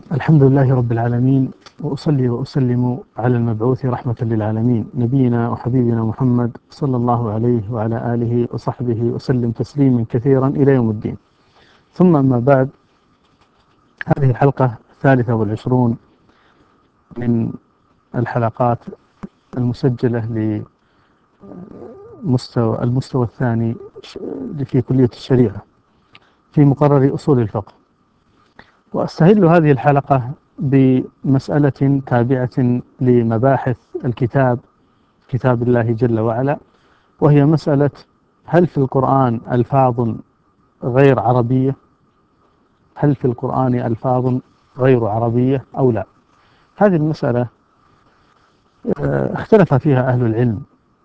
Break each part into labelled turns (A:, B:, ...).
A: الحمد لله رب العالمين، وأصلي وأسلم على المبعوث رحمة للعالمين نبينا وحبيبنا محمد صلى الله عليه وعلى آله وصحبه وسلم تسليما كثيرا إلى يوم الدين. ثم أما بعد، هذه الحلقة 23 من الحلقات المسجلة المستوى الثاني في كلية الشريعة في مقرر أصول الفقه. وأستهل هذه الحلقة بمسألة تابعة لمباحث كتاب الله جل وعلا، وهي مسألة: هل في القرآن ألفاظ غير عربية؟ هل في القرآن ألفاظ غير عربية أو لا؟ هذه المسألة اختلف فيها أهل العلم،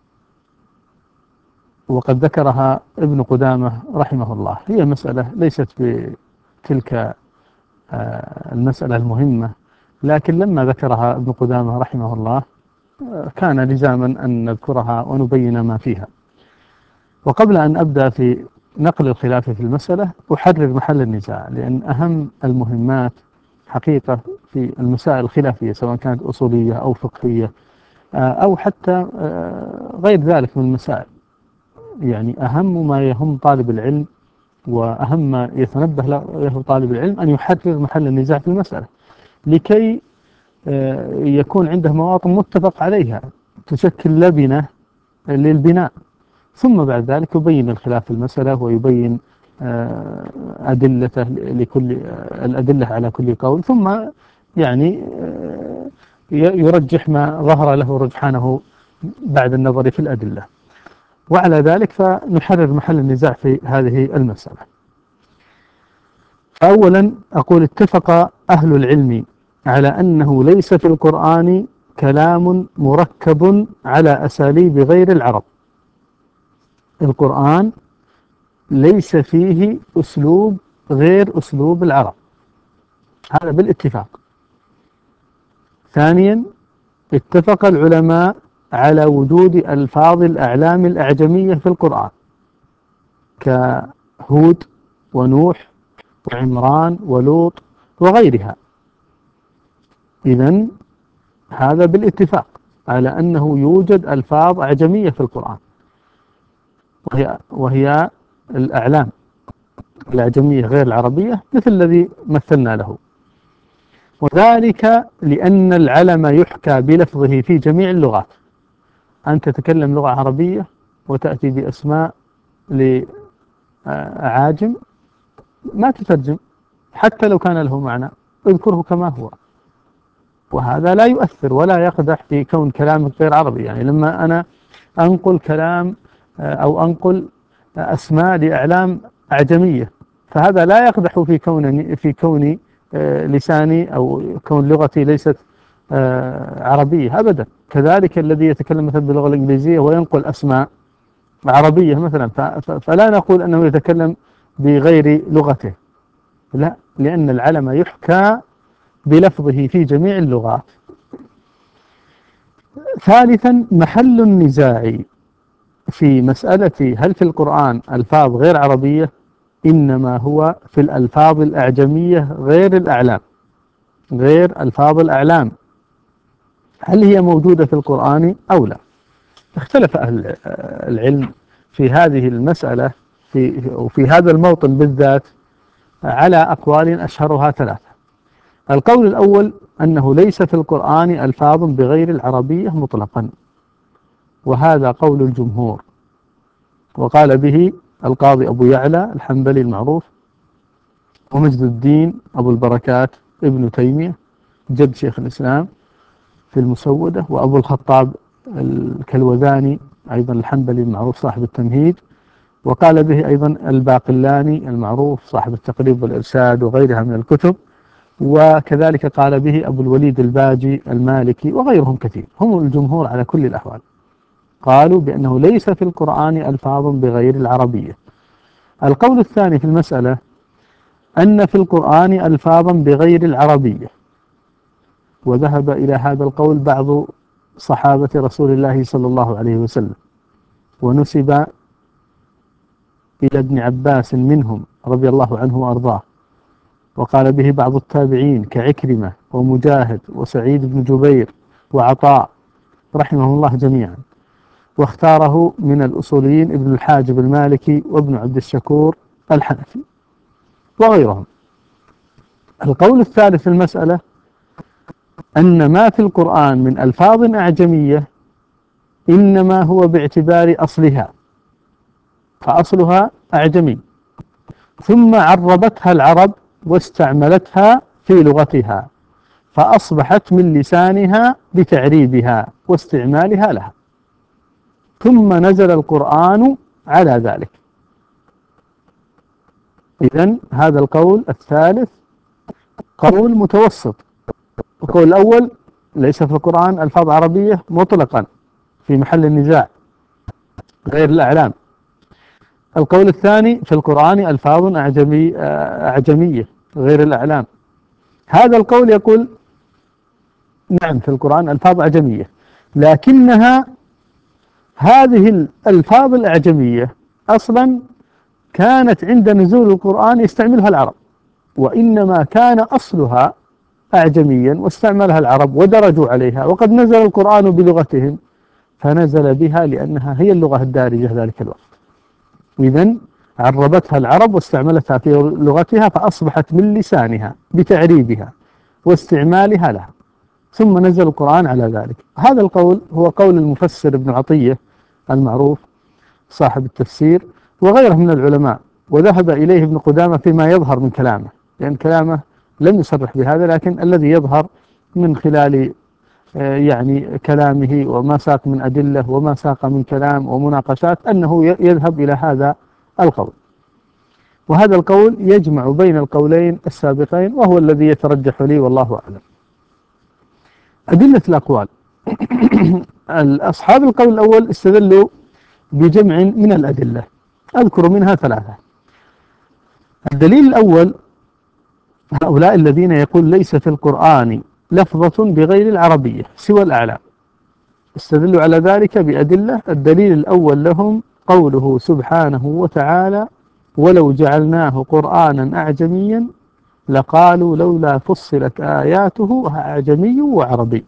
A: وقد ذكرها ابن قدامة رحمه الله. هي مسألة ليست بتلك المسألة المهمة، لكن لما ذكرها ابن قدامة رحمه الله كان لزاما أن نذكرها ونبين ما فيها. وقبل أن أبدأ في نقل الخلاف في المسألة أحرر محل النزاع، لأن أهم المهمات حقيقة في المسائل الخلافية سواء كانت أصولية أو فقهية أو حتى غير ذلك من المسائل، يعني أهم ما يهم طالب العلم وأهم ما يتنبه له طالب العلم أن يحرر محل النزاع في المسألة، لكي يكون عنده مواطن متفق عليها تشكل لبنة للبناء، ثم بعد ذلك يبين الخلاف في المسألة ويبين أدلته لكل الأدلة على كل قول، ثم يعني يرجح ما ظهر له رجحانه بعد النظر في الأدلة. وعلى ذلك فنحرر محل النزاع في هذه المسألة. أولا أقول: اتفق أهل العلم على أنه ليس في القرآن كلام مركب على أساليب غير العرب. القرآن ليس فيه أسلوب غير أسلوب العرب، هذا بالاتفاق. ثانيا، اتفق العلماء على وجود ألفاظ الأعلام الأعجمية في القرآن كهود ونوح وعمران ولوط وغيرها. إذن هذا بالاتفاق على أنه يوجد ألفاظ أعجمية في القرآن، وهي الأعلام الأعجمية غير العربية مثل الذي مثلنا له، وذلك لأن العلم يحكى بلفظه في جميع اللغات. أنت تتكلم لغة عربية وتأتي بأسماء لأعاجم ما تترجم حتى لو كان له معنى، اذكره كما هو، وهذا لا يؤثر ولا يقدح في كون كلامك غير عربي. يعني لما أنا أنقل كلام أو أنقل أسماء لأعلام أعجمية، فهذا لا يقدح في كون لساني أو كون لغتي ليست عربية أبدا. كذلك الذي يتكلم مثلا باللغة الإنجليزية وينقل أسماء عربية مثلا، فلا نقول أنه يتكلم بغير لغته، لا، لأن العلم يحكى بلفظه في جميع اللغات. ثالثا، محل النزاع في مسألة هل في القرآن ألفاظ غير عربية إنما هو في الألفاظ الأعجمية غير الأعلام، غير ألفاظ الأعلام، هل هي موجودة في القرآن أو لا؟ اختلف أهل العلم في هذه المسألة وفي هذا الموطن بالذات على أقوال أشهرها ثلاثة. القول الأول أنه ليس في القرآن ألفاظ بغير العربية مطلقا، وهذا قول الجمهور، وقال به القاضي أبو يعلى الحنبلي المعروف، ومجد الدين أبو البركات ابن تيمية جد شيخ الإسلام في المسودة، وأبو الخطاب الكلوذاني أيضا الحنبلي المعروف صاحب التمهيد، وقال به أيضا الباقلاني المعروف صاحب التقريب والإرشاد وغيرها من الكتب، وكذلك قال به أبو الوليد الباجي المالكي وغيرهم كثير. هم الجمهور على كل الأحوال قالوا بأنه ليس في القرآن ألفاظ بغير العربية. القول الثاني في المسألة أن في القرآن ألفاظا بغير العربية، وذهب إلى هذا القول بعض صحابة رسول الله صلى الله عليه وسلم، ونسب إلى ابن عباس منهم رضي الله عنه وأرضاه، وقال به بعض التابعين كعكرمة ومجاهد وسعيد بن جبير وعطاء رحمه الله جميعا، واختاره من الأصوليين ابن الحاجب المالكي وابن عبد الشكور الحنفي وغيرهم. القول الثالث في المسألة أن ما في القرآن من ألفاظ أعجمية إنما هو باعتبار أصلها، فأصلها أعجمي، ثم عربتها العرب واستعملتها في لغتها فأصبحت من لسانها بتعريبها واستعمالها لها، ثم نزل القرآن على ذلك. إذن هذا القول الثالث قول متوسط. القول الأول ليس في القرآن ألفاظ عربية مطلقا في محل النزاع غير الأعلام. القول الثاني في القرآن ألفاظ أعجمية غير الأعلام. هذا القول يقول نعم في القرآن ألفاظ أعجمية، لكنها هذه الألفاظ الأعجمية أصلا كانت عند نزول القرآن يستعملها العرب، وإنما كان أصلها أعجميا واستعملها العرب ودرجوا عليها، وقد نزل القرآن بلغتهم فنزل بها لأنها هي اللغة الدارجة ذلك الوقت. إذن عربتها العرب واستعملتها في لغتها فأصبحت من لسانها بتعريبها واستعمالها لها، ثم نزل القرآن على ذلك. هذا القول هو قول المفسر ابن عطية المعروف صاحب التفسير وغيره من العلماء، وذهب إليه ابن قدامة فيما يظهر من كلامه، لأن كلامه لم يصرح بهذا، لكن الذي يظهر من خلال يعني كلامه وما ساق من أدلة وما ساق من كلام ومناقشات أنه يذهب إلى هذا القول. وهذا القول يجمع بين القولين السابقين وهو الذي يترجح لي والله أعلم. أدلة الأقوال أصحاب القول الأول استدلوا بجمع من الأدلة، أذكر منها ثلاثة. الدليل الأول هؤلاء الذين يقول ليس في القرآن لفظة بغير العربية سوى الأعلام، استدلوا على ذلك بأدلة. الدليل الأول لهم قوله سبحانه وتعالى ولو جعلناه قرآنا أعجميا لقالوا لولا فصلت آياته أعجمي وعربي.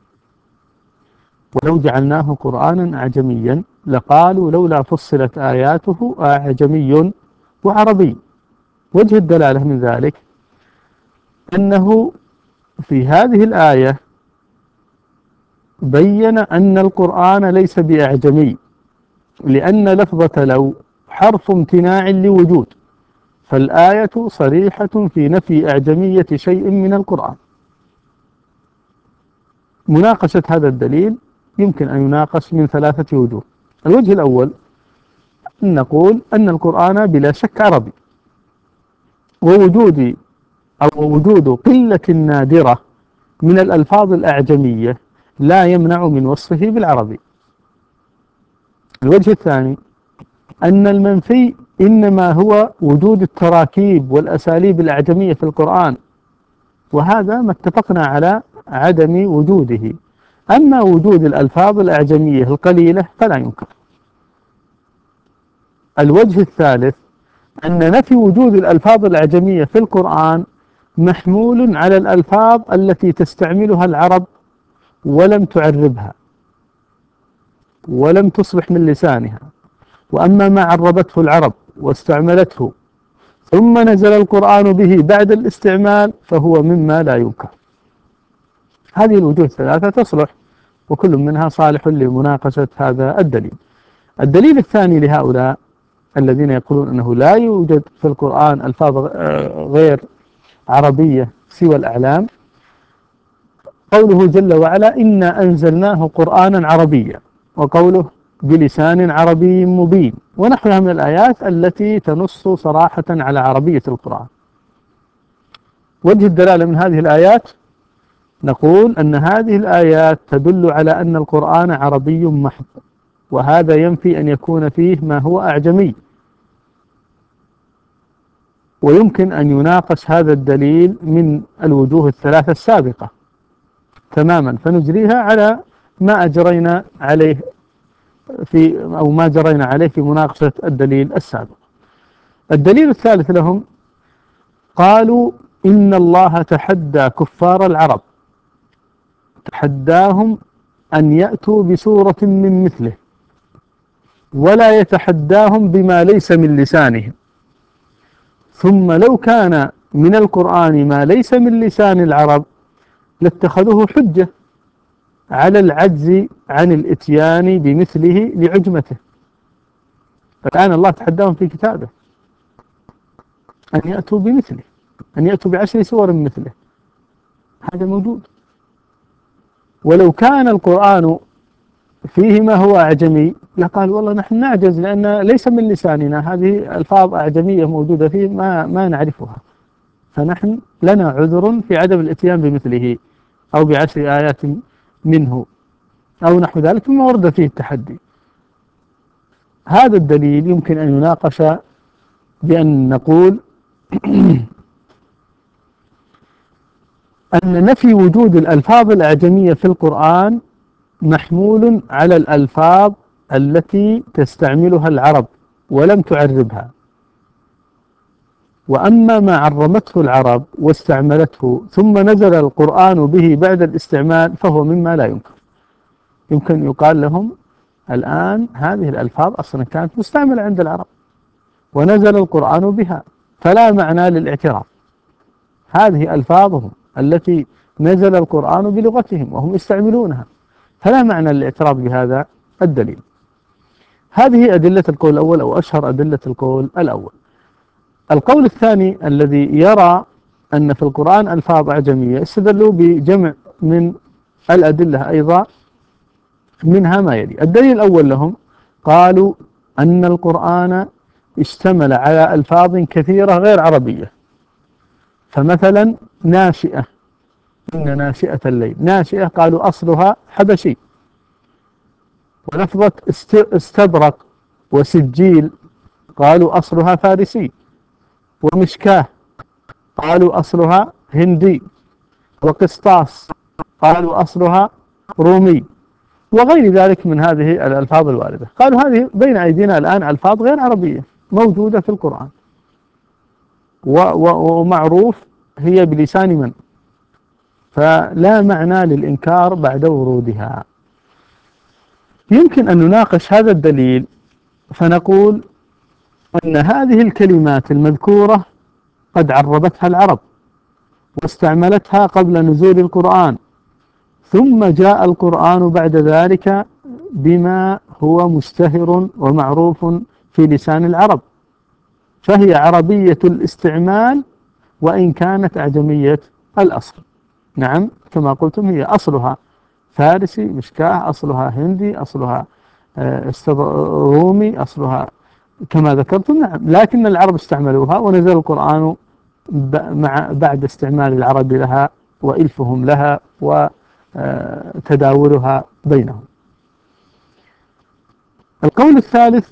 A: ولو جعلناه قرآنا أعجميا لقالوا لولا فصلت آياته أعجمي وعربي. وجه الدلالة من ذلك أنه في هذه الآية بين أن القرآن ليس بأعجمي، لأن لفظة لو حرف امتناع لوجود، فالآية صريحة في نفي أعجمية شيء من القرآن. مناقشة هذا الدليل يمكن أن يناقش من ثلاثة وجوه. الوجه الأول نقول أن القرآن بلا شك عربي، ووجود قلة نادرة من الألفاظ الأعجمية لا يمنع من وصفه بالعربي. الوجه الثاني أن المنفي إنما هو وجود التراكيب والأساليب الأعجمية في القرآن، وهذا ما اتفقنا على عدم وجوده. أما وجود الألفاظ الأعجمية القليلة فلا ينكر. الوجه الثالث أن نفي وجود الألفاظ الأعجمية في القرآن محمول على الألفاظ التي تستعملها العرب ولم تعربها ولم تصبح من لسانها. وأما ما عربته العرب واستعملته ثم نزل القرآن به بعد الاستعمال فهو مما لا ينكر. هذه الوجوه الثلاثة تصلح، وكل منها صالح لمناقشة هذا الدليل. الدليل الثاني لهؤلاء الذين يقولون أنه لا يوجد في القرآن ألفاظ غير عربية سوى الأعلام قوله جل وعلا إنا أنزلناه قرآنا عربيا، وقوله بلسان عربي مبين، ونحوها من الآيات التي تنص صراحة على عربية القرآن. وجه الدلالة من هذه الآيات نقول أن هذه الآيات تدل على أن القرآن عربي محض، وهذا ينفي أن يكون فيه ما هو أعجمي. ويمكن أن يناقش هذا الدليل من الوجوه الثلاثة السابقة تماما، فنجريها على ما أجرينا عليه ما جرينا عليه في مناقشة الدليل السابق. الدليل الثالث لهم قالوا إن الله تحدى كفار العرب، تحداهم أن يأتوا بسورة من مثله، ولا يتحداهم بما ليس من لسانهم. ثم لو كان من القرآن ما ليس من لسان العرب لاتخذوه حجة على العجز عن الإتيان بمثله لعجمته. فالآن الله تحداهم في كتابه أن يأتوا بمثله، أن يأتوا ب10 سور مثله، هذا موجود. ولو كان القرآن فيه ما هو أعجمي لقال والله نحن نعجز لأن ليس من لساننا، هذه ألفاظ أعجمية موجودة فيه ما نعرفها، فنحن لنا عذر في عدم الإتيان بمثله أو ب10 آيات منه أو نحو ذلك مما ورد فيه التحدي. هذا الدليل يمكن أن يناقش بأن نقول أن نفي وجود الألفاظ الأعجمية في القرآن محمول على الألفاظ التي تستعملها العرب ولم تعربها، وأما ما عرمته العرب واستعملته ثم نزل القرآن به بعد الاستعمال فهو مما لا ينكر. يمكن يقال لهم الآن هذه الألفاظ أصلا كانت مستعملة عند العرب ونزل القرآن بها، فلا معنى للاعتراف. هذه ألفاظهم التي نزل القرآن بلغتهم وهم يستعملونها، فلا معنى للاعتراف بهذا الدليل. هذه أدلة القول الأول أو أشهر أدلة القول الأول. القول الثاني الذي يرى أن في القرآن ألفاظ أعجمية استدلوا بجمع من الأدلة أيضا، منها ما يلي. الدليل الأول لهم قالوا أن القرآن اشتمل على ألفاظ كثيرة غير عربية، فمثلا ناشئة، إن ناشئة الليل، ناشئة قالوا أصلها حبشي، ولفظة استبرق وسجيل قالوا أصلها فارسي، ومشكاه قالوا أصلها هندي، وقسطاس قالوا أصلها رومي، وغير ذلك من هذه الألفاظ الواردة. قالوا هذه بين أيدينا الآن ألفاظ غير عربية موجودة في القرآن ومعروف هي بلسان من، فلا معنى للإنكار بعد ورودها. يمكن أن نناقش هذا الدليل فنقول أن هذه الكلمات المذكورة قد عربتها العرب واستعملتها قبل نزول القرآن، ثم جاء القرآن بعد ذلك بما هو مشتهر ومعروف في لسان العرب، فهي عربية الاستعمال وإن كانت أعجمية الأصل. نعم كما قلتم هي أصلها فارسي، مشكاه أصلها هندي، أصلها رومي، أصلها كما ذكرتم. نعم، لكن العرب استعملوها ونزل القرآن بعد استعمال العرب لها وإلفهم لها وتداولها بينهم. القول الثالث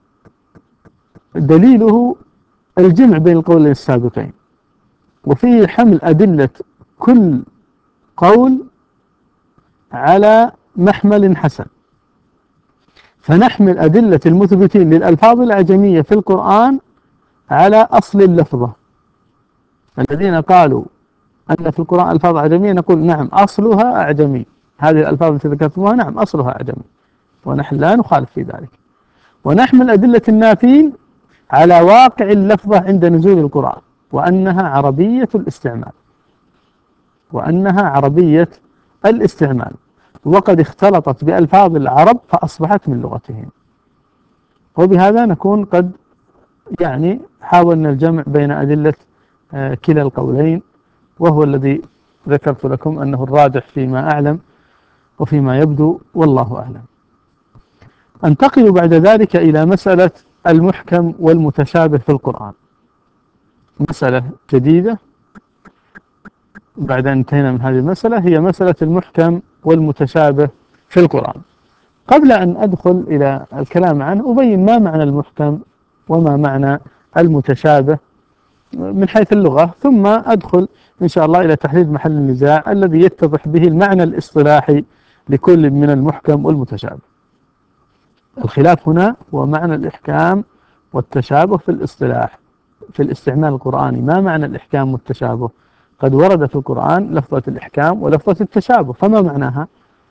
A: دليله الجمع بين القولين السابقين، وفيه حمل أدلة كل قول على محمل حسن، فنحمل أدلة المثبتين للألفاظ الأعجمية في القرآن على أصل اللفظة. الذين قالوا أن في القرآن ألفاظ أعجمية نقول نعم أصلها أعجمي، هذه الألفاظ التي ذكرتموها نعم أصلها أعجمي، ونحن لا نخالف في ذلك. ونحمل أدلة النافين على واقع اللفظة عند نزول القرآن، وأنها عربية الاستعمال، وأنها عربية الاستعمال، وقد اختلطت بألفاظ العرب فأصبحت من لغتهم. وبهذا نكون قد حاولنا الجمع بين أدلة كلا القولين، وهو الذي ذكرت لكم أنه الراجح فيما أعلم وفيما يبدو، والله أعلم. أنتقل بعد ذلك إلى مسألة المحكم والمتشابه في القرآن، مسألة جديدة بعد أن انتهينا من هذه المسألة، هي مسألة المحكم والمتشابه في القرآن. قبل أن أدخل إلى الكلام عنه أبين ما معنى المحكم وما معنى المتشابه من حيث اللغة، ثم أدخل إن شاء الله إلى تحديد محل النزاع الذي يتضح به المعنى الاصطلاحي لكل من المحكم والمتشابه. الخلاف هنا هو معنى الإحكام والتشابه في الاصطلاح في الاستعمال القرآني. ما معنى الإحكام والتشابه؟ قد ورد في القرآن لفظة الإحكام ولفظة التشابه، فما معناها؟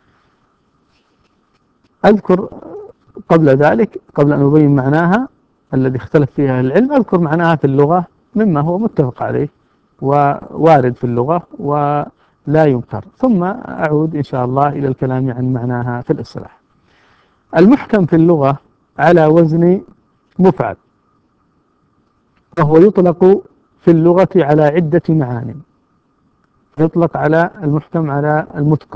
A: أذكر قبل ذلك، قبل أن أبين معناها الذي اختلف فيها العلم، أذكر معناها في اللغة مما هو متفق عليه ووارد في اللغة ولا ينكر، ثم أعود إن شاء الله إلى الكلام عن معناها في الاصطلاح. المحكم في اللغة على وزن مفعل، وهو يطلق في اللغة على عدة معاني. يطلق على المحكم على المتقن،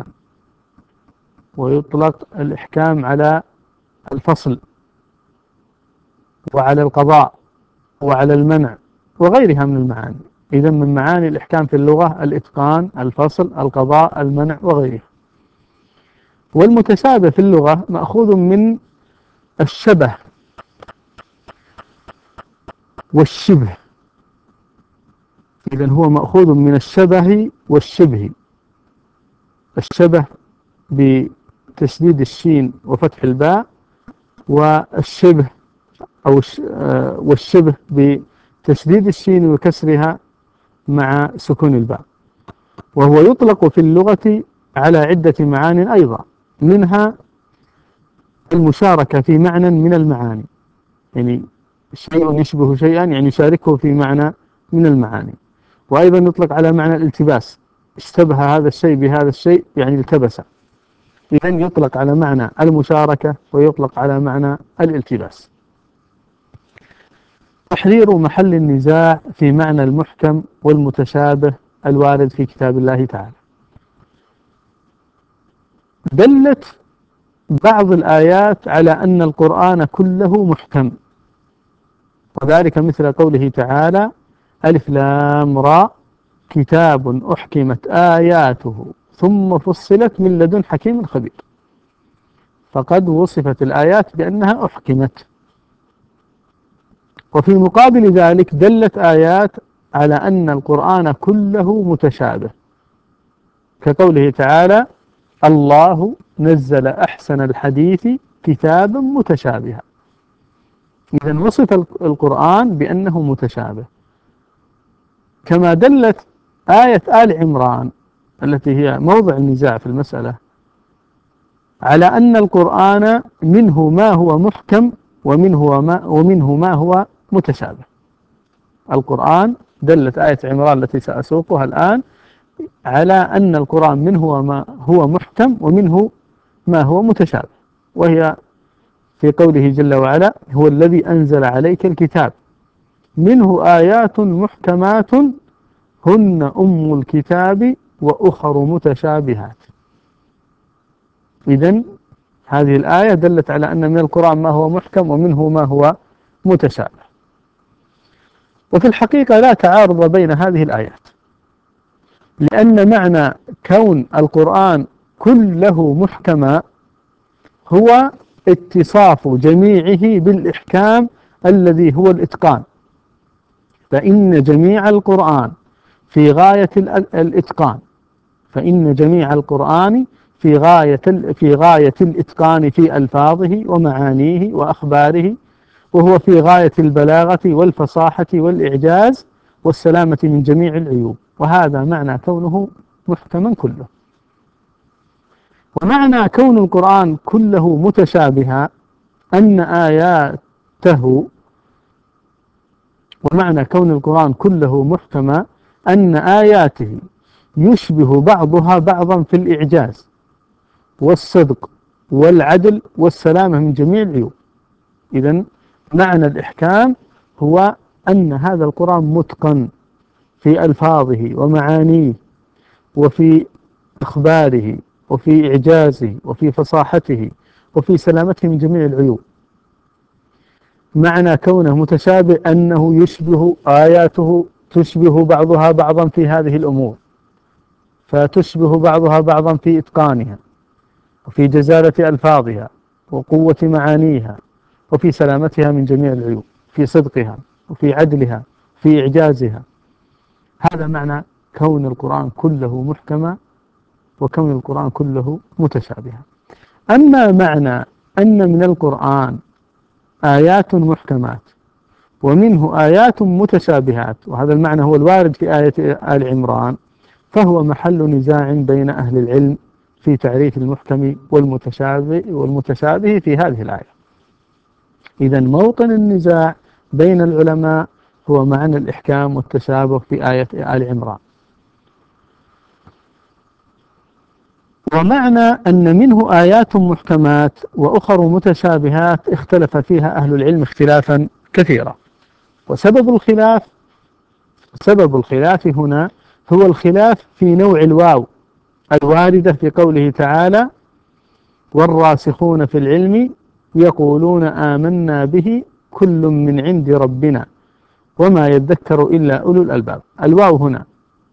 A: ويطلق الإحكام على الفصل، وعلى القضاء، وعلى المنع، وغيرها من المعاني. إذا من معاني الإحكام في اللغة الإتقان، الفصل، القضاء، المنع، وغيره. والمتشابه في اللغة مأخوذ من الشبه والشبه. إذا هو مأخوذ من الشبه والشبه. الشبه بتشديد الشين وفتح الباء، والشبه والشبه بتشديد الشين وكسرها مع سكون الباء. وهو يطلق في اللغة على عدة معان أيضا، منها المشاركة في معنى من المعاني، يعني شيء يشبه شيئا يعني يشاركه في معنى من المعاني. وأيضا يطلق على معنى الالتباس، اشتبه هذا الشيء بهذا الشيء يعني التبس. إذا يطلق على معنى المشاركة ويطلق على معنى الالتباس. تحرير محل النزاع في معنى المحكم والمتشابه الوارد في كتاب الله تعالى. دلت بعض الآيات على أن القرآن كله محكم، وذلك مثل قوله تعالى: ألف لام را كتاب أحكمت آياته ثم فصلت من لدن حكيم خبير. فقد وصفت الآيات بأنها أحكمت. وفي مقابل ذلك دلت آيات على أن القرآن كله متشابه، كقوله تعالى: الله نزل أحسن الحديث كتابا متشابها. إذن وصف القرآن بأنه متشابه. كما دلت آية آل عمران التي هي موضع النزاع في المسألة على أن القرآن منه ما هو محكم ومنه ما هو متشابه. القرآن دلت آية عمران التي سأسوقها الآن على أن القرآن منه ما هو محكم ومنه ما هو متشابه، وهي في قوله جل وعلا: هو الذي أنزل عليك الكتاب منه آيات محكمات هن أم الكتاب وأخر متشابهات. إذن هذه الآية دلت على أن من القرآن ما هو محكم ومنه ما هو متشابه. وفي الحقيقة لا تعارض بين هذه الآيات، لأن معنى كون القرآن كله محكما هو اتصاف جميعه بالإحكام الذي هو الإتقان. فإن جميع القرآن في غاية الإتقان، فإن جميع القرآن في غاية الإتقان في ألفاظه ومعانيه وأخباره، وهو في غاية البلاغة والفصاحة والإعجاز والسلامة من جميع العيوب. وهذا معنى كونه محكما كله. ومعنى كون القرآن كله متشابها أن آياته ومعنى كون القرآن كله محكما أن آياته يشبه بعضها بعضا في الإعجاز والصدق والعدل والسلامة من جميع العيوب. إذن معنى الإحكام هو أن هذا القرآن متقن في ألفاظه ومعانيه وفي إخباره وفي إعجازه وفي فصاحته وفي سلامته من جميع العيوب. معنى كونه متشابه أنه يشبه آياته تشبه بعضها بعضا في هذه الأمور، فتشبه بعضها بعضا في إتقانها وفي جزالة ألفاظها وقوة معانيها وفي سلامتها من جميع العيوب، في صدقها وفي عدلها في إعجازها. هذا معنى كون القرآن كله محكما وكون القرآن كله متشابها. أما معنى أن من القرآن آيات محكمات ومنه آيات متشابهات، وهذا المعنى هو الوارد في آية آل عمران، فهو محل نزاع بين أهل العلم في تعريف المحكم والمتشابه في هذه الآية. إذا موطن النزاع بين العلماء هو معنى الإحكام والتشابه في آية آل عمران. ومعنى أن منه آيات محكمات وأخر متشابهات اختلف فيها أهل العلم اختلافا كثيرا. وسبب الخلاف هنا هو الخلاف في نوع الواو الواردة في قوله تعالى: والراسخون في العلم يقولون آمنا به كل من عند ربنا وما يذكر إلا أولو الألباب. الواو هنا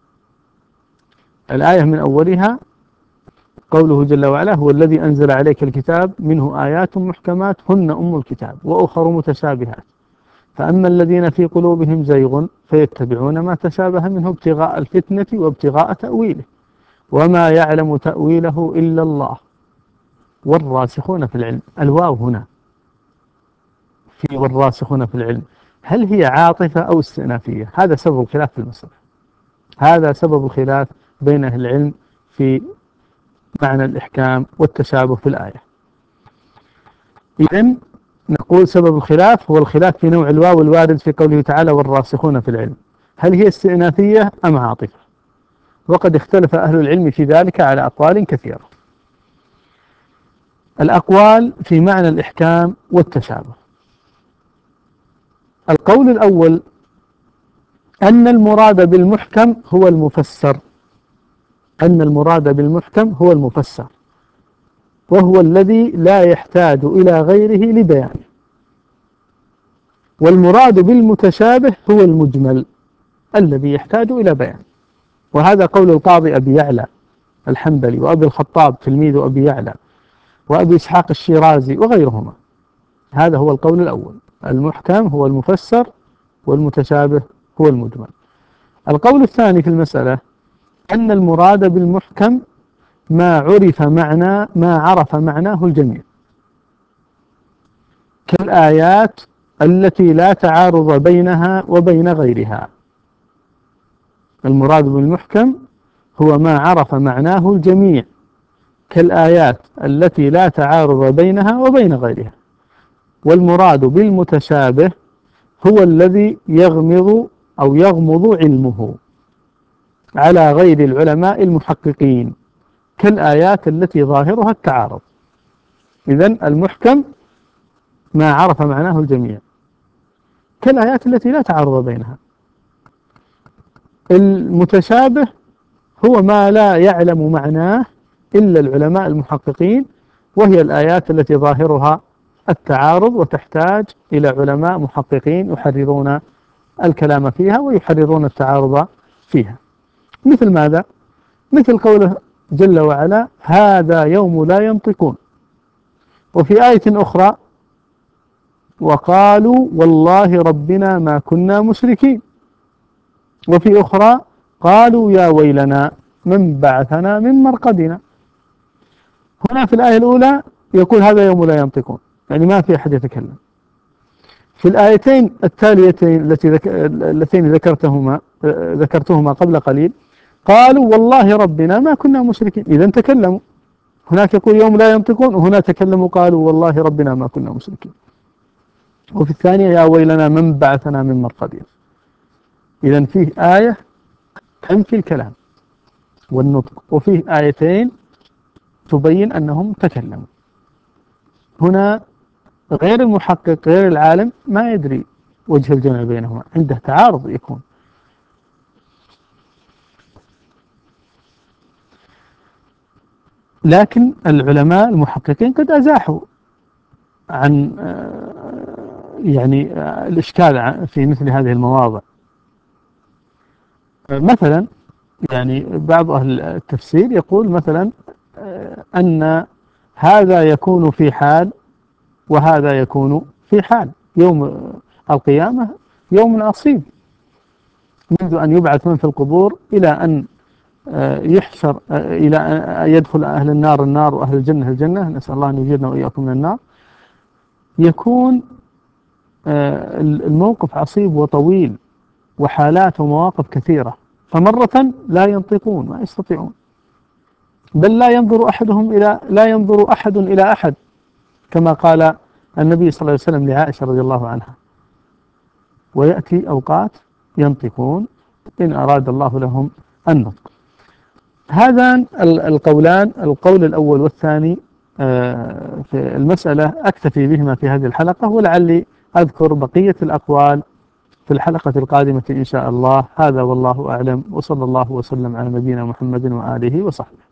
A: الآية من أولها قوله جل وعلا: هو الذي أنزل عليك الكتاب منه آيات محكمات هن أم الكتاب وأخر متشابهات فأما الذين في قلوبهم زيغ فيتبعون ما تشابه منه ابتغاء الفتنة وابتغاء تأويله وما يعلم تأويله إلا الله والراسخون في العلم. الواو هنا في والراسخون في العلم هل هي عاطفة أو استئنافية؟ هذا سبب الخلاف في المسألة، هذا سبب الخلاف بين أهل العلم في معنى الإحكام والتشابه في الآية. إذن نقول سبب الخلاف هو الخلاف في نوع الواو الوارد في قوله تعالى: والراسخون في العلم، هل هي استئنافية أم عاطفة؟ وقد اختلف أهل العلم في ذلك على أقوال كثيرة. الأقوال في معنى الإحكام والتشابه: القول الأول أن المراد بالمحكم هو المفسر، وهو الذي لا يحتاج إلى غيره لبيانه. والمراد بالمتشابه هو المجمل الذي يحتاج إلى بيان. وهذا قول القاضي أبي يعلى الحنبلي وأبي الخطاب تلميذ أبي يعلى وأبي إسحاق الشيرازي وغيرهما. هذا هو القول الأول، المحكم هو المفسر والمتشابه هو المجمل. القول الثاني في المسألة أن المراد بالمحكم ما عرف معناه الجميع، كالآيات التي لا تعارض بينها وبين غيرها. المراد بالمحكم هو ما عرف معناه الجميع كالآيات التي لا تعارض بينها وبين غيرها. والمراد بالمتشابه هو الذي يغمض علمه على غير العلماء المحققين كالآيات التي ظاهرها التعارض. إذن المحكم ما عرف معناه الجميع كالآيات التي لا تعارض بينها. المتشابه هو ما لا يعلم معناه إلا العلماء المحققين، وهي الآيات التي ظاهرها التعارض وتحتاج إلى علماء محققين يحررون الكلام فيها ويحررون التعارض فيها. مثل ماذا؟ مثل قوله جل وعلا: هذا يوم لا ينطقون. وفي آية أخرى: وقالوا والله ربنا ما كنا مشركين. وفي أخرى: قالوا يا ويلنا من بعثنا من مرقدنا. هنا في الآية الأولى يقول هذا يوم لا ينطقون، يعني ما في أحد يتكلم. في الآيتين التاليتين اللتين ذكرتهما قبل قليل قالوا والله ربنا ما كنا مشركين، إذا تكلموا. هناك يقول يوم لا ينطقون، وهنا تكلموا قالوا والله ربنا ما كنا مشركين. وفي الثانية يا ويلنا من بعثنا من مرقدنا. إذا فيه آية تنفي الكلام والنطق، وفيه آيتين تبين أنهم تكلموا. هنا غير المحقق غير العالم ما يدري وجه الجمع بينهما، عنده تعارض يكون. لكن العلماء المحققين قد أزاحوا عن الإشكال في مثل هذه المواضع. مثلا يعني بعض أهل التفسير يقول مثلا أن هذا يكون في حال وهذا يكون في حال. يوم القيامة يوم عصيب، منذ أن يبعث من في القبور إلى أن يحشر، إلى أن يدخل أهل النار وأهل الجنة، نسأل الله أن يجيرنا وإياكم من النار. يكون الموقف عصيب وطويل وحالات ومواقف كثيرة، فمرة لا ينطقون ما يستطيعون، بل لا ينظر أحد إلى أحد، كما قال النبي صلى الله عليه وسلم لعائشة رضي الله عنها: ويأتي أوقات ينطقون إن أراد الله لهم النطق. هذان القولان، القول الأول والثاني في المسألة، أكتفي بهما في هذه الحلقة، ولعلي أذكر بقية الأقوال في الحلقة القادمة إن شاء الله. هذا والله أعلم، وصلى الله وسلم على نبينا محمد وآله وصحبه.